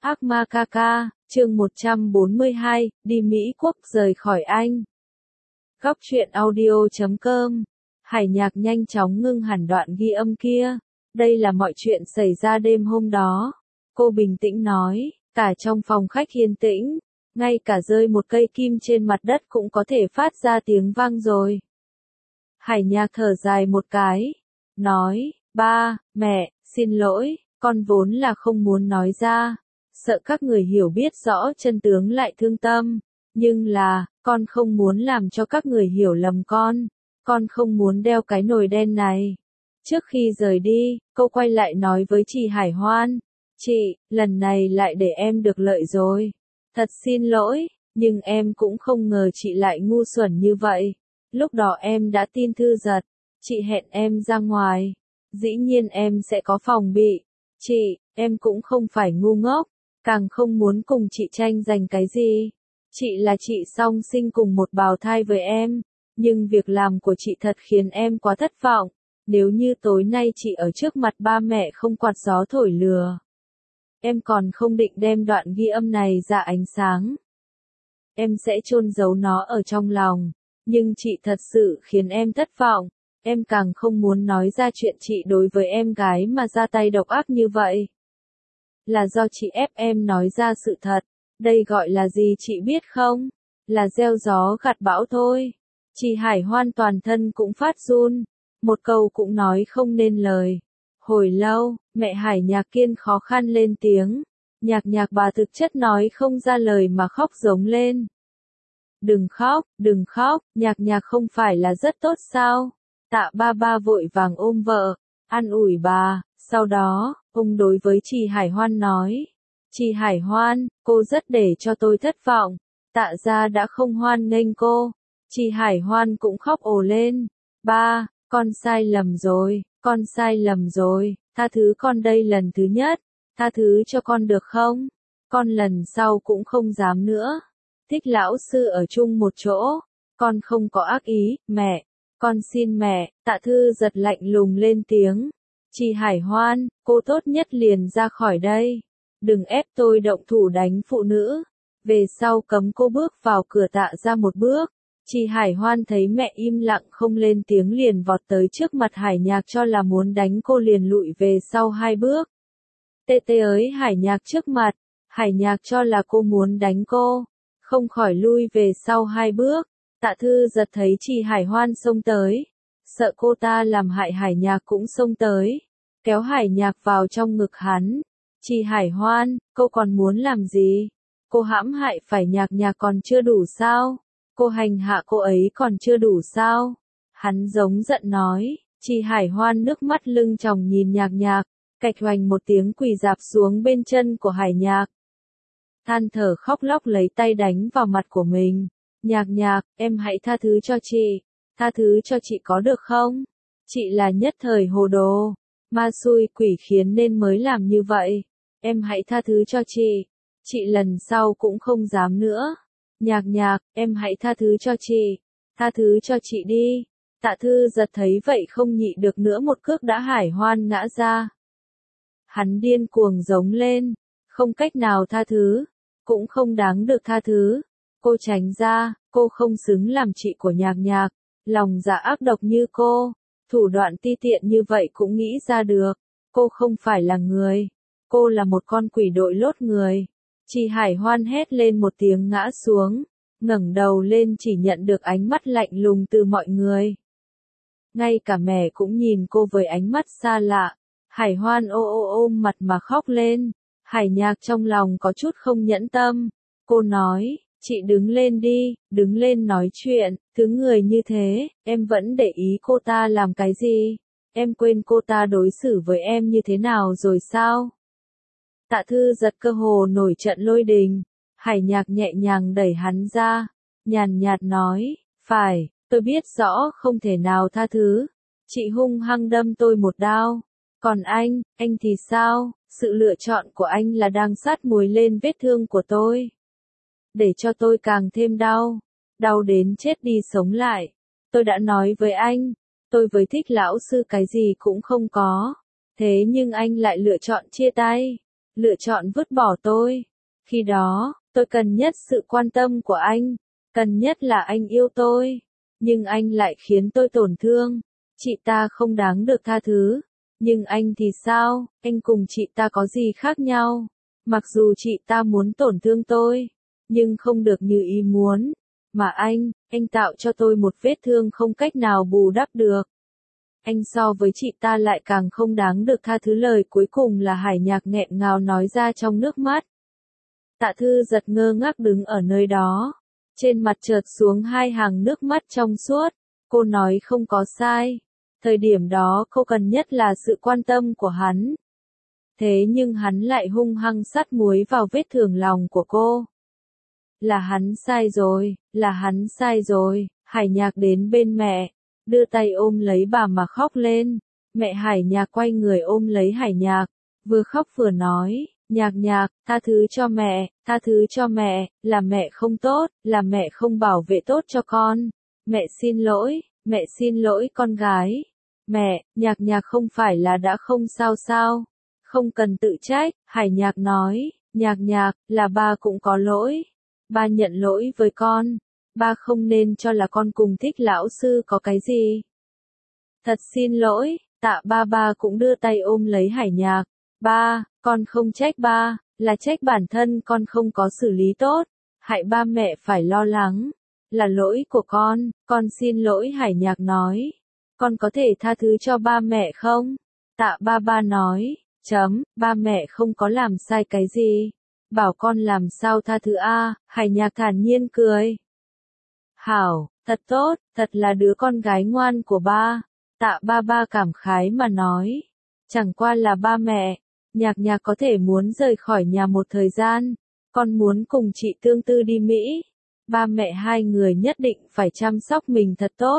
Ác ma ca ca, chương 142, đi Mỹ Quốc rời khỏi Anh. Góc truyện audio.com. Hải Nhạc nhanh chóng ngưng hẳn đoạn ghi âm kia. Đây là mọi chuyện xảy ra đêm hôm đó. Cô bình tĩnh nói, cả trong phòng khách yên tĩnh, ngay cả rơi một cây kim trên mặt đất cũng có thể phát ra tiếng vang rồi. Hải Nhạc thở dài một cái, nói, ba, mẹ, xin lỗi, con vốn là không muốn nói ra. Sợ các người hiểu biết rõ chân tướng lại thương tâm, nhưng là, con không muốn làm cho các người hiểu lầm con không muốn đeo cái nồi đen này. Trước khi rời đi, cô quay lại nói với chị Hải Hoan, chị, lần này lại để em được lợi rồi. Thật xin lỗi, nhưng em cũng không ngờ chị lại ngu xuẩn như vậy. Lúc đó em đã tin Thư Giật, chị hẹn em ra ngoài, dĩ nhiên em sẽ có phòng bị. Chị, em cũng không phải ngu ngốc. Càng không muốn cùng chị tranh giành cái gì. Chị là chị song sinh cùng một bào thai với em, nhưng việc làm của chị thật khiến em quá thất vọng. Nếu như tối nay chị ở trước mặt ba mẹ không quạt gió thổi lừa, em còn không định đem đoạn ghi âm này ra ánh sáng. Em sẽ chôn giấu nó ở trong lòng, nhưng chị thật sự khiến em thất vọng. Em càng không muốn nói ra chuyện chị đối với em gái mà ra tay độc ác như vậy. Là do chị ép em nói ra sự thật. Đây gọi là gì chị biết không? Là gieo gió gặt bão thôi. Chị Hải Hoan toàn thân cũng phát run. Một câu cũng nói không nên lời. Hồi lâu, mẹ Hải Nhạc Kiên khó khăn lên tiếng. Nhạc bà thực chất nói không ra lời mà khóc giống lên. Đừng khóc, nhạc không phải là rất tốt sao? Tạ ba vội vàng ôm vợ, an ủi bà. Sau đó, ông đối với chị Hải Hoan nói, chị Hải Hoan, cô rất để cho tôi thất vọng, Tạ gia đã không hoan nghênh cô. Chị Hải Hoan cũng khóc ồ lên, ba, con sai lầm rồi, tha thứ con đây lần thứ nhất, tha thứ cho con được không? Con lần sau cũng không dám nữa. Thích lão sư ở chung một chỗ, con không có ác ý, mẹ, con xin mẹ. Tạ Thư Giật lạnh lùng lên tiếng. Chị Hải Hoan, cô tốt nhất liền ra khỏi đây. Đừng ép tôi động thủ đánh phụ nữ. Về sau cấm cô bước vào cửa Tạ ra một bước. Chị Hải Hoan thấy mẹ im lặng không lên tiếng liền vọt tới trước mặt Hải Nhạc cho là muốn đánh cô liền lùi về sau 2 bước. Tê ới Hải Nhạc trước mặt. Hải Nhạc cho là cô muốn đánh cô. Không khỏi lui về sau 2 bước. Tạ Thư Giật thấy chị Hải Hoan xông tới. Sợ cô ta làm hại Hải Nhạc cũng xông tới, kéo Hải Nhạc vào trong ngực hắn. Chị Hải Hoan, cô còn muốn làm gì? Cô hãm hại phải Nhạc còn chưa đủ sao? Cô hành hạ cô ấy còn chưa đủ sao? Hắn giống giận nói. Chị Hải Hoan nước mắt lưng tròng nhìn Nhạc, cạch hoành một tiếng quỳ rạp xuống bên chân của Hải Nhạc. Than thở khóc lóc lấy tay đánh vào mặt của mình. Nhạc, em hãy tha thứ cho chị. Tha thứ cho chị có được không? Chị là nhất thời hồ đồ, ma xui quỷ khiến nên mới làm như vậy. Em hãy tha thứ cho chị. Chị lần sau cũng không dám nữa. Nhạc, em hãy tha thứ cho chị. Tha thứ cho chị đi. Tạ Thư Giật thấy vậy không nhịn được nữa một cước đã Hải Hoan ngã ra. Hắn điên cuồng giống lên. Không cách nào tha thứ. Cũng không đáng được tha thứ. Cô tránh ra, cô không xứng làm chị của Nhạc. Lòng dạ ác độc như cô, thủ đoạn ti tiện như vậy cũng nghĩ ra được. Cô không phải là người. Cô là một con quỷ đội lốt người. Chị Hải Hoan hét lên một tiếng ngã xuống, ngẩng đầu lên chỉ nhận được ánh mắt lạnh lùng từ mọi người. Ngay cả mẹ cũng nhìn cô với ánh mắt xa lạ. Hải Hoan ôm mặt mà khóc lên. Hải Nhạc trong lòng có chút không nhẫn tâm. Cô nói, chị đứng lên đi, đứng lên nói chuyện, thứ người như thế, em vẫn để ý cô ta làm cái gì? Em quên cô ta đối xử với em như thế nào rồi sao? Tạ Thư Giật cơ hồ nổi trận lôi đình. Hải Nhạc nhẹ nhàng đẩy hắn ra, nhàn nhạt nói, phải, tôi biết rõ không thể nào tha thứ. Chị hung hăng đâm tôi một đao. Còn anh thì sao? Sự lựa chọn của anh là đang sát muối lên vết thương của tôi. Để cho tôi càng thêm đau đến chết đi sống lại. Tôi đã nói với anh, tôi với Thích lão sư cái gì cũng không có. Thế nhưng anh lại lựa chọn chia tay. lựa chọn vứt bỏ tôi. Khi đó, tôi cần nhất sự quan tâm của anh, cần nhất là anh yêu tôi, nhưng anh lại khiến tôi tổn thương. Chị ta không đáng được tha thứ, nhưng anh thì sao, anh cùng chị ta có gì khác nhau? Mặc dù chị ta muốn tổn thương tôi, nhưng không được như ý muốn, mà anh tạo cho tôi một vết thương không cách nào bù đắp được. Anh so với chị ta lại càng không đáng được tha thứ. Lời cuối cùng là Hải Nhạc nghẹn ngào nói ra trong nước mắt. Tạ Thư Giật ngơ ngác đứng ở nơi đó, trên mặt chợt xuống hai hàng nước mắt trong suốt. Cô nói không có sai, thời điểm đó cô cần nhất là sự quan tâm của hắn. Thế nhưng hắn lại hung hăng sắt muối vào vết thương lòng của cô. Là hắn sai rồi, là hắn sai rồi. Hải Nhạc đến bên mẹ, đưa tay ôm lấy bà mà khóc lên. Mẹ Hải Nhạc quay người ôm lấy Hải Nhạc, vừa khóc vừa nói, Nhạc Nhạc, tha thứ cho mẹ, tha thứ cho mẹ, là mẹ không tốt, là mẹ không bảo vệ tốt cho con. Mẹ xin lỗi con gái. Mẹ, Nhạc Nhạc không phải là đã không sao sao? Không cần tự trách, Hải Nhạc nói, Nhạc Nhạc, là ba cũng có lỗi. Ba nhận lỗi với con. Ba không nên cho là con cùng Thích lão sư có cái gì. Thật xin lỗi, Tạ ba cũng đưa tay ôm lấy Hải Nhạc. Ba, con không trách ba, là trách bản thân con không có xử lý tốt, hại ba mẹ phải lo lắng. Là lỗi của con xin lỗi. Hải Nhạc nói. Con có thể tha thứ cho ba mẹ không? Tạ ba nói, ba mẹ không có làm sai cái gì. Bảo con làm sao tha thứ a? Hải Nhạc thản nhiên cười. Hảo, thật tốt, thật là đứa con gái ngoan của ba. Tạ ba cảm khái mà nói. Chẳng qua là ba mẹ, Nhạc Nhạc có thể muốn rời khỏi nhà một thời gian. Con muốn cùng chị Tương Tư đi Mỹ. Ba mẹ hai người nhất định phải chăm sóc mình thật tốt.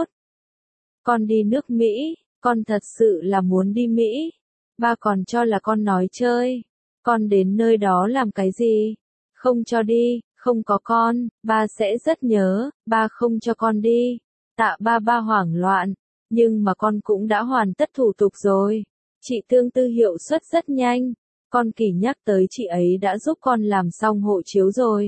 Con đi nước Mỹ, con thật sự là muốn đi Mỹ. Ba còn cho là con nói chơi. Con đến nơi đó làm cái gì? Không cho đi, không có con, ba sẽ rất nhớ, ba không cho con đi. Tạ ba hoảng loạn, nhưng mà con cũng đã hoàn tất thủ tục rồi. Chị Tương Tư hiệu suất rất nhanh, con Kỳ nhắc tới chị ấy đã giúp con làm xong hộ chiếu rồi.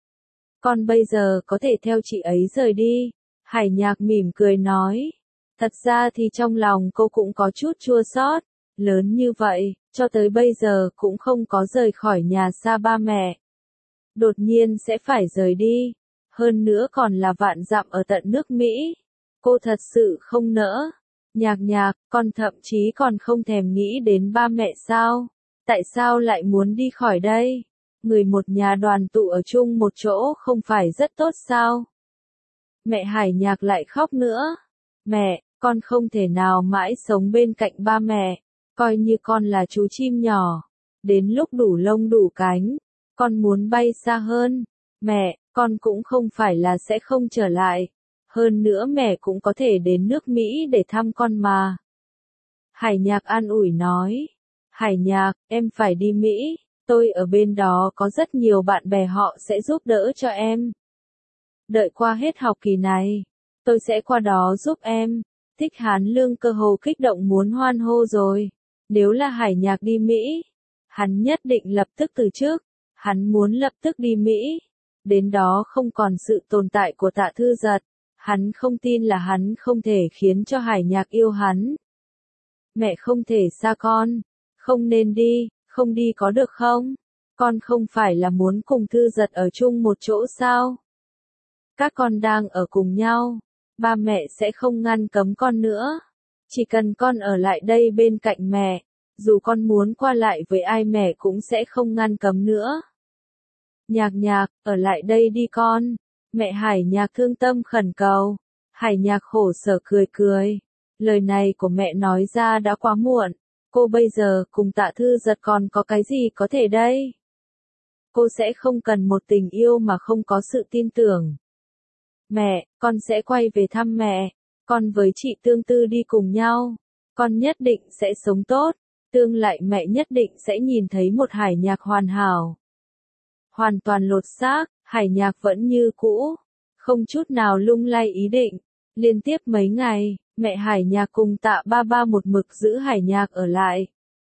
Con bây giờ có thể theo chị ấy rời đi. Hải Nhạc mỉm cười nói. Thật ra thì trong lòng cô cũng có chút chua xót, lớn như vậy, cho tới bây giờ cũng không có rời khỏi nhà xa ba mẹ. Đột nhiên sẽ phải rời đi, hơn nữa còn là vạn dặm ở tận nước Mỹ. Cô thật sự không nỡ. Nhạc Nhạc, con thậm chí còn không thèm nghĩ đến ba mẹ sao? Tại sao lại muốn đi khỏi đây? Người một nhà đoàn tụ ở chung một chỗ không phải rất tốt sao? Mẹ Hải Nhạc lại khóc nữa. Mẹ, con không thể nào mãi sống bên cạnh ba mẹ, coi như con là chú chim nhỏ. Đến lúc đủ lông đủ cánh, con muốn bay xa hơn. Mẹ, con cũng không phải là sẽ không trở lại. Hơn nữa mẹ cũng có thể đến nước Mỹ để thăm con mà. Hải Nhạc an ủi nói. Hải Nhạc, em phải đi Mỹ, tôi ở bên đó có rất nhiều bạn bè họ sẽ giúp đỡ cho em. Đợi qua hết học kỳ này, tôi sẽ qua đó giúp em. Thích Hán Lương cơ hồ kích động muốn hoan hô rồi. Nếu là Hải Nhạc đi Mỹ, hắn nhất định lập tức từ chức. Hắn muốn lập tức đi Mỹ. Đến đó không còn sự tồn tại của Tạ Thư Giật. Hắn không tin là hắn không thể khiến cho Hải Nhạc yêu hắn. Mẹ không thể xa con. Không nên đi, không đi có được không? Con không phải là muốn cùng Thư Giật ở chung một chỗ sao? Các con đang ở cùng nhau. Ba mẹ sẽ không ngăn cấm con nữa. Chỉ cần con ở lại đây bên cạnh mẹ, dù con muốn qua lại với ai mẹ cũng sẽ không ngăn cấm nữa. Nhạc Nhạc, ở lại đây đi con. Mẹ Hải Nhạc thương tâm khẩn cầu. Hải Nhạc khổ sở cười cười. Lời này của mẹ nói ra đã quá muộn. Cô bây giờ cùng Tạ Thư Giật còn có cái gì có thể đây? Cô sẽ không cần một tình yêu mà không có sự tin tưởng. Mẹ, con sẽ quay về thăm mẹ. Con với chị Tương Tư đi cùng nhau. Con nhất định sẽ sống tốt. Tương lai mẹ nhất định sẽ nhìn thấy một Hải Nhạc hoàn hảo. Hoàn toàn lột xác, Hải Nhạc vẫn như cũ. Không chút nào lung lay ý định. Liên tiếp mấy ngày, mẹ Hải Nhạc cùng Tạ ba một mực giữ Hải Nhạc ở lại.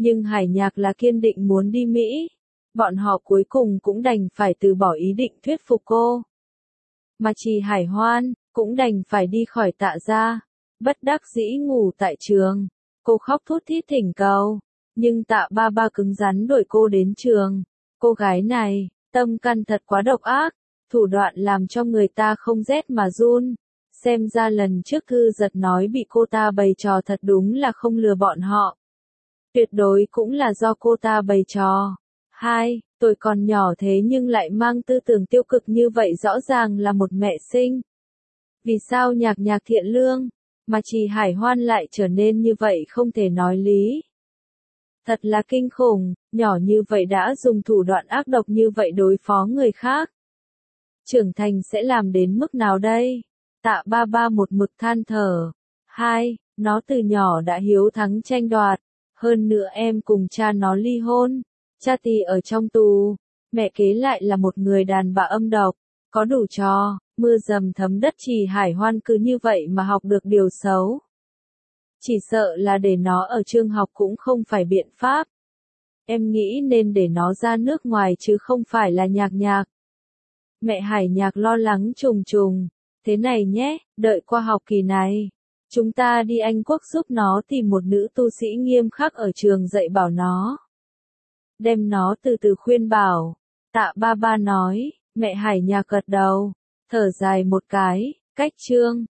Nhưng Hải Nhạc là kiên định muốn đi Mỹ. Bọn họ cuối cùng cũng đành phải từ bỏ ý định thuyết phục cô. Mà Trì Hải Hoan cũng đành phải đi khỏi Tạ gia, bất đắc dĩ ngủ tại trường. Cô khóc thút thít thỉnh cầu, nhưng Tạ ba ba cứng rắn đuổi cô đến trường. Cô gái này, tâm căn thật quá độc ác, thủ đoạn làm cho người ta không rét mà run. Xem ra lần trước Thư Giật nói bị cô ta bày trò thật đúng là không lừa bọn họ. Tuyệt đối cũng là do cô ta bày trò. Tôi còn nhỏ thế nhưng lại mang tư tưởng tiêu cực như vậy, rõ ràng là một mẹ sinh. Vì sao Nhạc Nhạc thiện lương, mà Trì Hải Hoan lại trở nên như vậy, không thể nói lý. Thật là kinh khủng, nhỏ như vậy đã dùng thủ đoạn ác độc như vậy đối phó người khác. Trưởng thành sẽ làm đến mức nào đây? Tạ ba ba một mực than thở. Nó từ nhỏ đã hiếu thắng tranh đoạt. Hơn nữa em cùng cha nó ly hôn. Cha thì ở trong tù. Mẹ kế lại là một người đàn bà âm độc. Có đủ trò, mưa dầm thấm đất. Trì Hải Hoan cứ như vậy mà học được điều xấu. Chỉ sợ là để nó ở trường học cũng không phải biện pháp. Em nghĩ nên để nó ra nước ngoài chứ không phải là Nhạc Nhạc. Mẹ Hải Nhạc lo lắng trùng trùng. Thế này nhé, đợi qua học kỳ này, chúng ta đi Anh Quốc giúp nó tìm một nữ tu sĩ nghiêm khắc ở trường dạy bảo nó. Đem nó từ từ khuyên bảo. Tạ ba ba nói, mẹ Hải Nhạc gật đầu, thở dài một cái, cách chương.